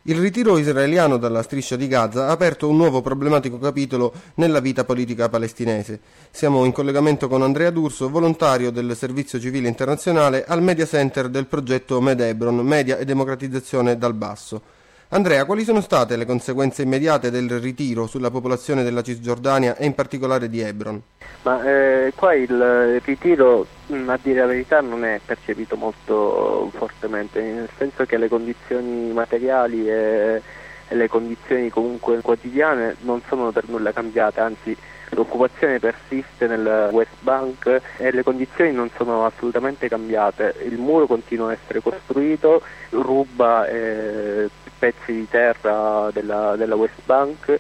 Il ritiro israeliano dalla striscia di Gaza ha aperto un nuovo problematico capitolo nella vita politica palestinese. Siamo in collegamento con Andrea D'Urso, volontario del Servizio Civile Internazionale al Media Center del progetto Med-Hebron, Media e Democratizzazione dal Basso. Andrea, quali sono state le conseguenze immediate del ritiro sulla popolazione della Cisgiordania e in particolare di Hebron? Qua il ritiro, a dire la verità, non è percepito molto fortemente, nel senso che le condizioni materiali e le condizioni comunque quotidiane non sono per nulla cambiate, anzi l'occupazione persiste nel West Bank e le condizioni non sono assolutamente cambiate. Il muro continua a essere costruito, ruba pezzi di terra della West Bank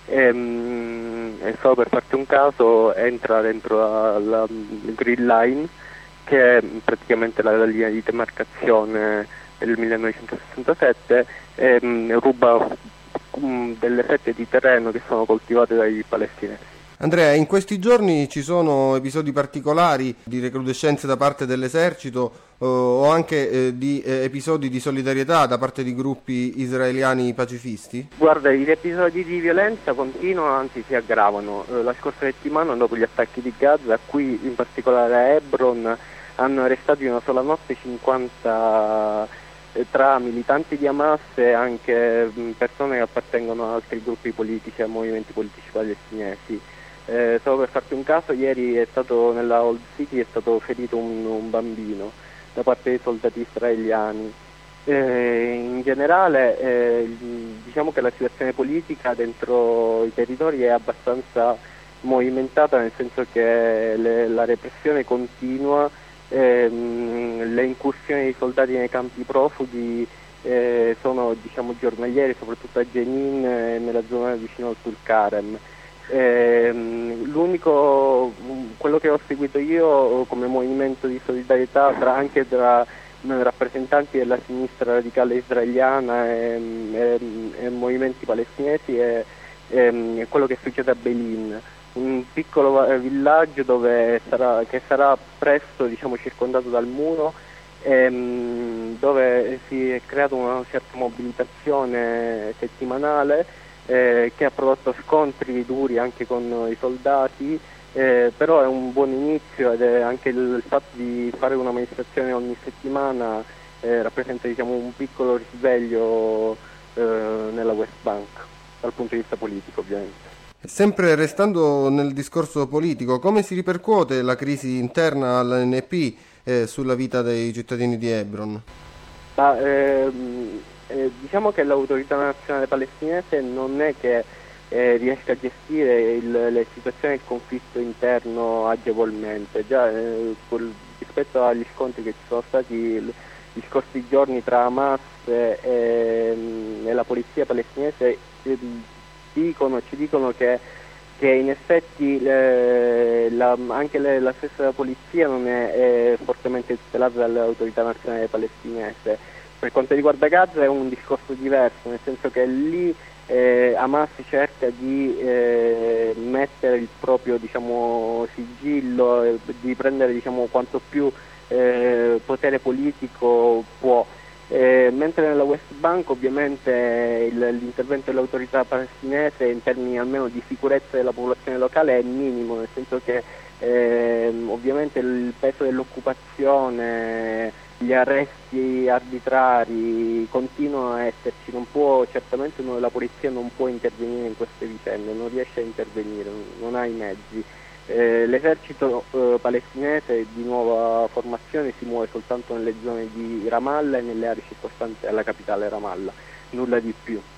e solo per farti un caso entra dentro la Green Line, che è praticamente la linea di demarcazione del 1967, e ruba delle fette di terreno che sono coltivate dai palestinesi. Andrea, in questi giorni ci sono episodi particolari di recrudescenze da parte dell'esercito o anche di episodi di solidarietà da parte di gruppi israeliani pacifisti? Guarda, gli episodi di violenza continuano, anzi si aggravano. La scorsa settimana, dopo gli attacchi di Gaza, qui in particolare a Hebron, hanno arrestato in una sola notte 50 tra militanti di Hamas e anche persone che appartengono a altri gruppi politici, a movimenti politici palestinesi. Solo per farti un caso, ieri nella Old City è stato ferito un bambino da parte dei soldati israeliani. In generale diciamo che la situazione politica dentro i territori è abbastanza movimentata, nel senso che la repressione continua, le incursioni dei soldati nei campi profughi sono giornaliere, soprattutto a Jenin e nella zona vicino al Tulkarem. Quello che ho seguito io come movimento di solidarietà anche tra rappresentanti della sinistra radicale israeliana e movimenti palestinesi è quello che succede a Beilin, un piccolo villaggio che sarà presto circondato dal muro, dove si è creata una certa mobilitazione settimanale che ha prodotto scontri duri anche con i soldati, però è un buon inizio, ed è anche il fatto di fare una manifestazione ogni settimana rappresenta un piccolo risveglio nella West Bank, dal punto di vista politico ovviamente. Sempre restando nel discorso politico, come si ripercuote la crisi interna all'ANP sulla vita dei cittadini di Hebron? Diciamo che l'autorità nazionale palestinese non è che riesca a gestire le situazioni del conflitto interno agevolmente. Già rispetto agli scontri che ci sono stati gli scorsi giorni tra Hamas e la polizia palestinese, ci dicono che in effetti anche la stessa polizia non è fortemente tutelata dall'autorità nazionale palestinese. Per quanto riguarda Gaza è un discorso diverso, nel senso che lì Hamas cerca di mettere il proprio sigillo, di prendere quanto più potere politico può. Mentre nella West Bank ovviamente l'intervento dell'autorità palestinese in termini almeno di sicurezza della popolazione locale è minimo, nel senso che ovviamente il peso dell'occupazione, gli arresti arbitrari continuano a esserci, certamente la polizia non può intervenire in queste vicende, non riesce a intervenire, non ha i mezzi. L'esercito palestinese di nuova formazione si muove soltanto nelle zone di Ramallah e nelle aree circostanti alla capitale Ramallah, nulla di più.